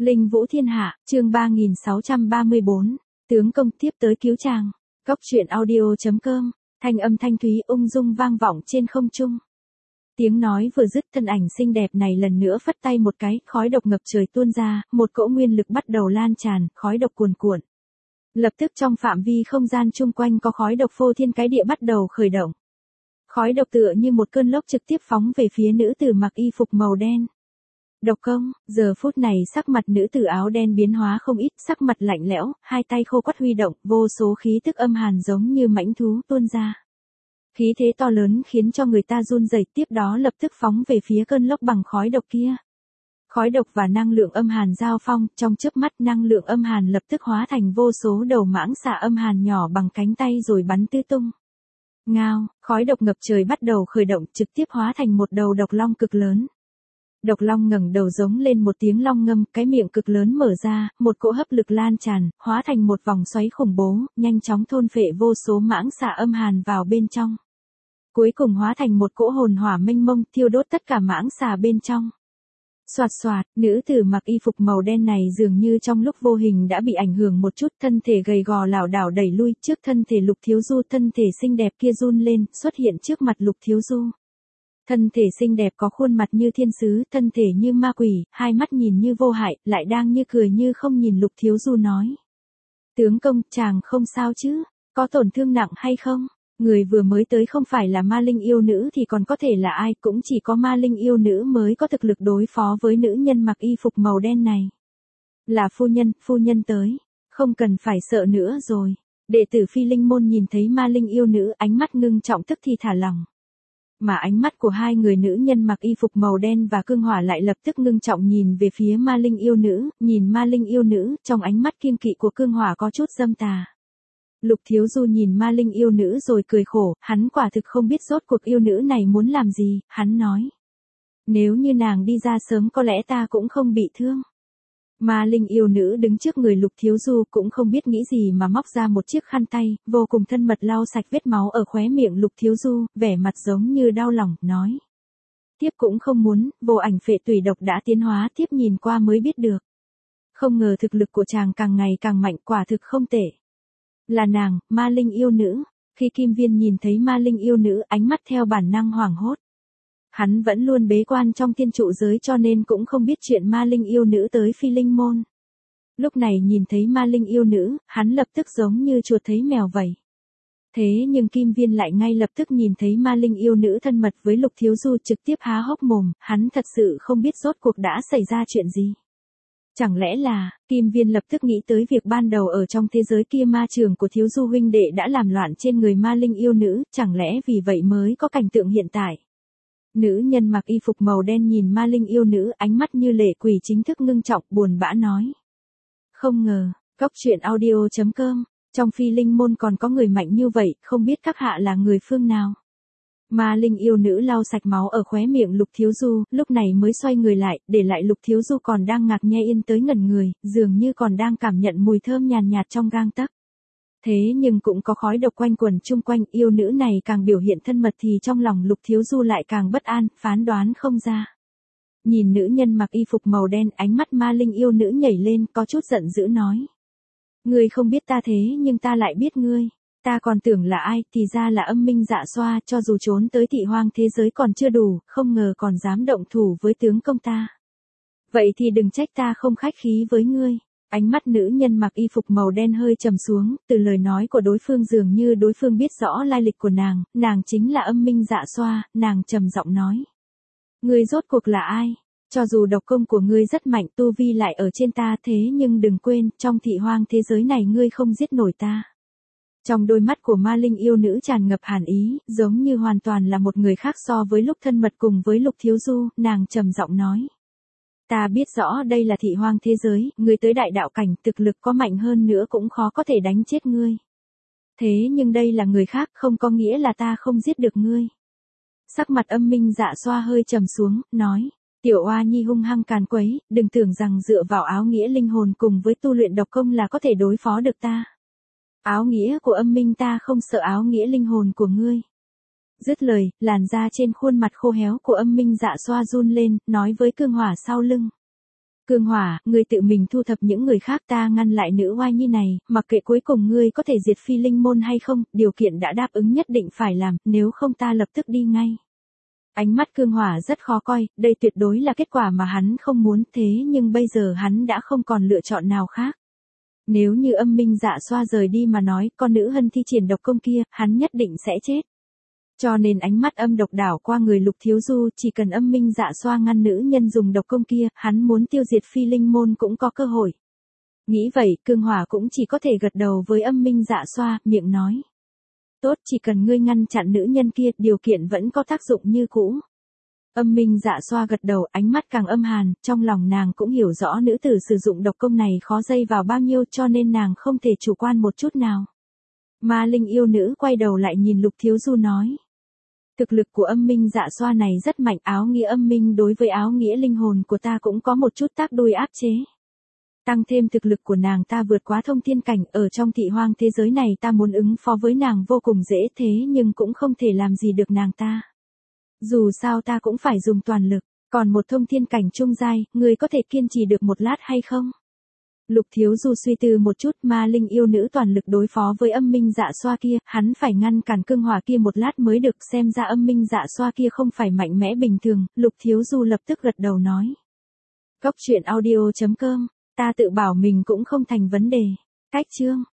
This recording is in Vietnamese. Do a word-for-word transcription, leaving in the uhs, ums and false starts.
Linh Vũ Thiên Hạ, chương ba nghìn sáu trăm ba mươi bốn, tướng công tiếp tới cứu chàng. Góc truyện audio.com, thanh âm thanh thúy ung dung vang vọng trên không trung. Tiếng nói vừa dứt, thân ảnh xinh đẹp này lần nữa phất tay một cái, khói độc ngập trời tuôn ra, một cỗ nguyên lực bắt đầu lan tràn, khói độc cuồn cuộn. Lập tức trong phạm vi không gian chung quanh có khói độc phô thiên cái địa bắt đầu khởi động. Khói độc tựa như một cơn lốc trực tiếp phóng về phía nữ tử mặc y phục màu đen. Độc công, giờ phút này sắc mặt nữ tử áo đen biến hóa không ít, sắc mặt lạnh lẽo, hai tay khô quắt huy động, vô số khí tức âm hàn giống như mãnh thú tuôn ra. Khí thế to lớn khiến cho người ta run rẩy, tiếp đó lập tức phóng về phía cơn lốc bằng khói độc kia. Khói độc và năng lượng âm hàn giao phong, trong chớp mắt năng lượng âm hàn lập tức hóa thành vô số đầu mãng xà âm hàn nhỏ bằng cánh tay rồi bắn tứ tung. Ngao, khói độc ngập trời bắt đầu khởi động, trực tiếp hóa thành một đầu độc long cực lớn. Độc long ngẩng đầu giống lên một tiếng long ngâm, cái miệng cực lớn mở ra, một cỗ hấp lực lan tràn, hóa thành một vòng xoáy khủng bố, nhanh chóng thôn phệ vô số mãng xà âm hàn vào bên trong. Cuối cùng hóa thành một cỗ hồn hỏa mênh mông, thiêu đốt tất cả mãng xà bên trong. Soạt soạt, nữ tử mặc y phục màu đen này dường như trong lúc vô hình đã bị ảnh hưởng một chút, thân thể gầy gò lảo đảo đẩy lui, trước thân thể Lục Thiếu Du, thân thể xinh đẹp kia run lên, xuất hiện trước mặt Lục Thiếu Du. Thân thể xinh đẹp có khuôn mặt như thiên sứ, thân thể như ma quỷ, hai mắt nhìn như vô hại, lại đang như cười như không nhìn Lục Thiếu Du nói. Tướng công, chàng không sao chứ, có tổn thương nặng hay không? Người vừa mới tới không phải là ma linh yêu nữ thì còn có thể là ai, cũng chỉ có ma linh yêu nữ mới có thực lực đối phó với nữ nhân mặc y phục màu đen này. Là phu nhân, phu nhân tới, không cần phải sợ nữa rồi. Đệ tử Phi Linh môn nhìn thấy ma linh yêu nữ, ánh mắt ngưng trọng tức thì thả lòng. Mà ánh mắt của hai người nữ nhân mặc y phục màu đen và cương hỏa lại lập tức ngưng trọng nhìn về phía ma linh yêu nữ, nhìn ma linh yêu nữ, trong ánh mắt kiêng kỵ của cương hỏa có chút dâm tà. Lục Thiếu Du nhìn ma linh yêu nữ rồi cười khổ, hắn quả thực không biết rốt cuộc yêu nữ này muốn làm gì, hắn nói. Nếu như nàng đi ra sớm có lẽ ta cũng không bị thương. Ma linh yêu nữ đứng trước người Lục Thiếu Du cũng không biết nghĩ gì mà móc ra một chiếc khăn tay, vô cùng thân mật lau sạch vết máu ở khóe miệng Lục Thiếu Du, vẻ mặt giống như đau lòng, nói. Tiếp cũng không muốn, vô ảnh phệ tùy độc đã tiến hóa, tiếp nhìn qua mới biết được. Không ngờ thực lực của chàng càng ngày càng mạnh, quả thực không tệ. Là nàng, ma linh yêu nữ. Khi Kim Viên nhìn thấy ma linh yêu nữ, ánh mắt theo bản năng hoảng hốt. Hắn vẫn luôn bế quan trong thiên trụ giới cho nên cũng không biết chuyện ma linh yêu nữ tới Phi Linh môn. Lúc này nhìn thấy ma linh yêu nữ, hắn lập tức giống như chuột thấy mèo vậy. Thế nhưng Kim Viên lại ngay lập tức nhìn thấy ma linh yêu nữ thân mật với Lục Thiếu Du, trực tiếp há hốc mồm, hắn thật sự không biết rốt cuộc đã xảy ra chuyện gì. Chẳng lẽ là, Kim Viên lập tức nghĩ tới việc ban đầu ở trong thế giới kia ma trường của Thiếu Du huynh đệ đã làm loạn trên người ma linh yêu nữ, chẳng lẽ vì vậy mới có cảnh tượng hiện tại. Nữ nhân mặc y phục màu đen nhìn ma linh yêu nữ, ánh mắt như lệ quỷ chính thức ngưng trọng, buồn bã nói. Không ngờ, góc truyện audio.com, trong Phi Linh môn còn có người mạnh như vậy, không biết các hạ là người phương nào. Ma linh yêu nữ lau sạch máu ở khóe miệng Lục Thiếu Du, lúc này mới xoay người lại, để lại Lục Thiếu Du còn đang ngạc nhe yên tới ngẩn người, dường như còn đang cảm nhận mùi thơm nhàn nhạt trong gang tấc. Thế nhưng cũng có khói độc quanh quẩn chung quanh, yêu nữ này càng biểu hiện thân mật thì trong lòng Lục Thiếu Du lại càng bất an, phán đoán không ra. Nhìn nữ nhân mặc y phục màu đen, ánh mắt ma linh yêu nữ nhảy lên, có chút giận dữ nói. Ngươi không biết ta thế nhưng ta lại biết ngươi. Ta còn tưởng là ai, thì ra là Âm Minh Dạ Xoa, cho dù trốn tới Thị Hoang thế giới còn chưa đủ, không ngờ còn dám động thủ với tướng công ta. Vậy thì đừng trách ta không khách khí với ngươi. Ánh mắt nữ nhân mặc y phục màu đen hơi trầm xuống, từ lời nói của đối phương dường như đối phương biết rõ lai lịch của nàng, nàng chính là Âm Minh Dạ Xoa, nàng trầm giọng nói. Ngươi rốt cuộc là ai? Cho dù độc công của ngươi rất mạnh, tu vi lại ở trên ta, thế nhưng đừng quên, trong Thị Hoang thế giới này ngươi không giết nổi ta. Trong đôi mắt của ma linh yêu nữ tràn ngập hàn ý, giống như hoàn toàn là một người khác so với lúc thân mật cùng với Lục Thiếu Du, nàng trầm giọng nói. Ta biết rõ đây là Thị Hoang thế giới, ngươi tới đại đạo cảnh, thực lực có mạnh hơn nữa cũng khó có thể đánh chết ngươi. Thế nhưng đây là người khác, không có nghĩa là ta không giết được ngươi. Sắc mặt Âm Minh Dạ Xoa hơi trầm xuống, nói. Tiểu oa nhi hung hăng càn quấy, đừng tưởng rằng dựa vào áo nghĩa linh hồn cùng với tu luyện độc công là có thể đối phó được ta. Áo nghĩa của Âm Minh ta không sợ áo nghĩa linh hồn của ngươi. Dứt lời, làn da trên khuôn mặt khô héo của Âm Minh Dạ Xoa run lên, nói với cương hỏa sau lưng. Cương Hỏa, ngươi tự mình thu thập những người khác, ta ngăn lại nữ oai nhi này, mặc kệ cuối cùng ngươi có thể diệt phi linh môn hay không, điều kiện đã đáp ứng nhất định phải làm, nếu không ta lập tức đi ngay. Ánh mắt Cương Hỏa rất khó coi, đây tuyệt đối là kết quả mà hắn không muốn, thế nhưng bây giờ hắn đã không còn lựa chọn nào khác. Nếu như Âm Minh Dạ Xoa rời đi mà nói, con nữ hân thi triển độc công kia, hắn nhất định sẽ chết. Cho nên ánh mắt âm độc đảo qua người Lục Thiếu Du, chỉ cần Âm Minh Dạ Xoa ngăn nữ nhân dùng độc công kia, hắn muốn tiêu diệt phi linh môn cũng có cơ hội. Nghĩ vậy, Cương Hỏa cũng chỉ có thể gật đầu với Âm Minh Dạ Xoa, miệng nói. Tốt, chỉ cần ngươi ngăn chặn nữ nhân kia, điều kiện vẫn có tác dụng như cũ. Âm Minh Dạ Xoa gật đầu, ánh mắt càng âm hàn, trong lòng nàng cũng hiểu rõ nữ tử sử dụng độc công này khó dây vào bao nhiêu, cho nên nàng không thể chủ quan một chút nào. Ma Linh yêu nữ quay đầu lại nhìn Lục Thiếu Du nói. Thực lực của Âm Minh Dạ Xoa này rất mạnh, áo nghĩa âm minh đối với áo nghĩa linh hồn của ta cũng có một chút tác đôi áp chế. Tăng thêm thực lực của nàng ta vượt quá thông thiên cảnh, ở trong thị hoang thế giới này ta muốn ứng phó với nàng vô cùng dễ, thế nhưng cũng không thể làm gì được nàng ta. Dù sao ta cũng phải dùng toàn lực, còn một thông thiên cảnh trung giai, người có thể kiên trì được một lát hay không? Lục Thiếu Du suy tư một chút, Ma Linh yêu nữ toàn lực đối phó với Âm Minh Dạ Xoa kia, hắn phải ngăn cản Cương Hỏa kia một lát mới được, xem ra Âm Minh Dạ Xoa kia không phải mạnh mẽ bình thường, Lục Thiếu Du lập tức gật đầu nói. Góc truyện audio chấm com, ta tự bảo mình cũng không thành vấn đề. Cách chương